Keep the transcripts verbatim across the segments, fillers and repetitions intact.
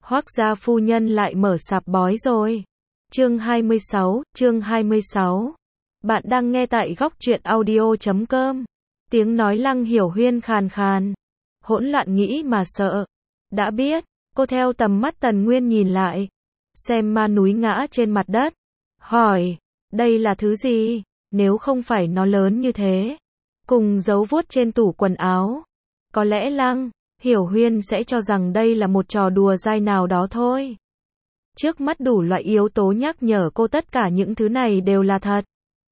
Hoác gia phu nhân lại mở sạp bói rồi. Chương hai mươi sáu, chương hai mươi sáu. Bạn đang nghe tại góc truyện audio chấm com. Tiếng nói Lăng Hiểu Huyên khàn khàn. Hỗn loạn nghĩ mà sợ. Đã biết, cô theo tầm mắt Tần Nguyên nhìn lại. Xem ma núi ngã trên mặt đất. Hỏi, đây là thứ gì? Nếu không phải nó lớn như thế. Cùng dấu vuốt trên tủ quần áo. Có lẽ Lăng Hiểu Huyên sẽ cho rằng đây là một trò đùa dai nào đó thôi. Trước mắt đủ loại yếu tố nhắc nhở cô tất cả những thứ này đều là thật.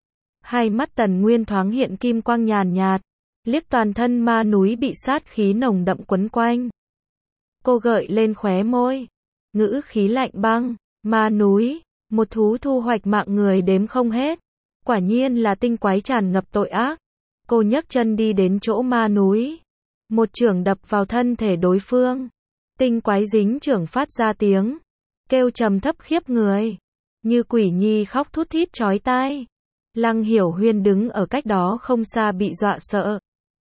Hai mắt Tần Nguyên thoáng hiện kim quang nhàn nhạt, liếc toàn thân ma núi bị sát khí nồng đậm quấn quanh. Cô gợi lên khóe môi, ngữ khí lạnh băng, ma núi, một thú thu hoạch mạng người đếm không hết. Quả nhiên là tinh quái tràn ngập tội ác. Cô nhấc chân đi đến chỗ ma núi. Một chưởng đập vào thân thể đối phương. Tinh quái dính chưởng phát ra tiếng kêu trầm thấp khiếp người. Như quỷ nhi khóc thút thít chói tai. Lăng Hiểu Huyên đứng ở cách đó không xa bị dọa sợ.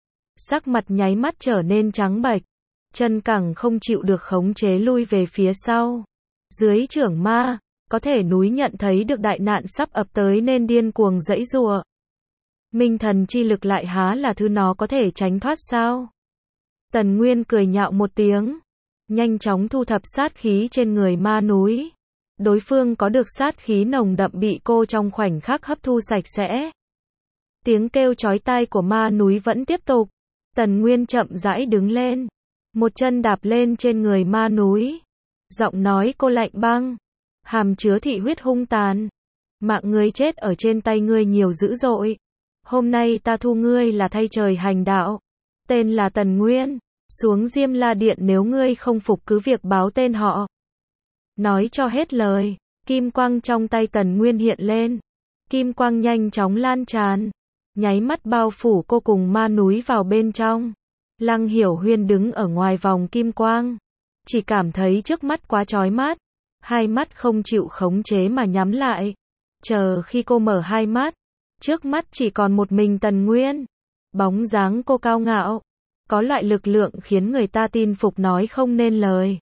Sắc mặt nháy mắt trở nên trắng bệch. Chân cẳng không chịu được khống chế lui về phía sau. Dưới chưởng ma, có thể núi nhận thấy được đại nạn sắp ập tới nên điên cuồng giãy giụa. Minh thần chi lực lại há là thứ nó có thể tránh thoát sao? Tần Nguyên cười nhạo một tiếng, nhanh chóng thu thập sát khí trên người ma núi. Đối phương có được sát khí nồng đậm bị cô trong khoảnh khắc hấp thu sạch sẽ. Tiếng kêu chói tai của ma núi vẫn tiếp tục. Tần Nguyên chậm rãi đứng lên, một chân đạp lên trên người ma núi. Giọng nói cô lạnh băng, hàm chứa thị huyết hung tàn. Mạng ngươi chết ở trên tay ngươi nhiều dữ dội. Hôm nay ta thu ngươi là thay trời hành đạo. Tên là Tần Nguyên. Xuống Diêm La Điện nếu ngươi không phục cứ việc báo tên họ. Nói cho hết lời. Kim quang trong tay Tần Nguyên hiện lên. Kim quang nhanh chóng lan tràn. Nháy mắt bao phủ cô cùng ma núi vào bên trong. Lăng Hiểu Huyên đứng ở ngoài vòng kim quang. Chỉ cảm thấy trước mắt quá chói mắt. Hai mắt không chịu khống chế mà nhắm lại. Chờ khi cô mở hai mắt. Trước mắt chỉ còn một mình Tần Nguyên. Bóng dáng cô cao ngạo. Có loại lực lượng khiến người ta tin phục nói không nên lời.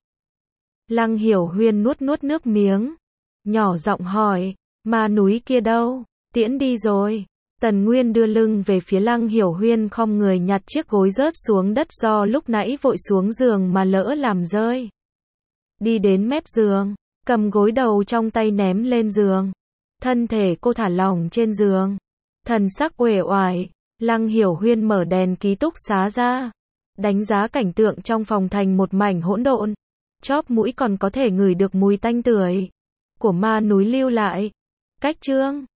Lăng Hiểu Huyên nuốt nuốt nước miếng. Nhỏ giọng hỏi, ma núi kia đâu? Tiễn đi rồi. Tần Nguyên đưa lưng về phía Lăng Hiểu Huyên khom người nhặt chiếc gối rớt xuống đất do lúc nãy vội xuống giường mà lỡ làm rơi. Đi đến mép giường, cầm gối đầu trong tay ném lên giường. Thân thể cô thả lỏng trên giường. Thần sắc uể oải. Lăng Hiểu Huyên mở đèn ký túc xá ra. Đánh giá cảnh tượng trong phòng thành một mảnh hỗn độn. Chóp mũi còn có thể ngửi được mùi tanh tưởi của ma núi lưu lại. Cách chương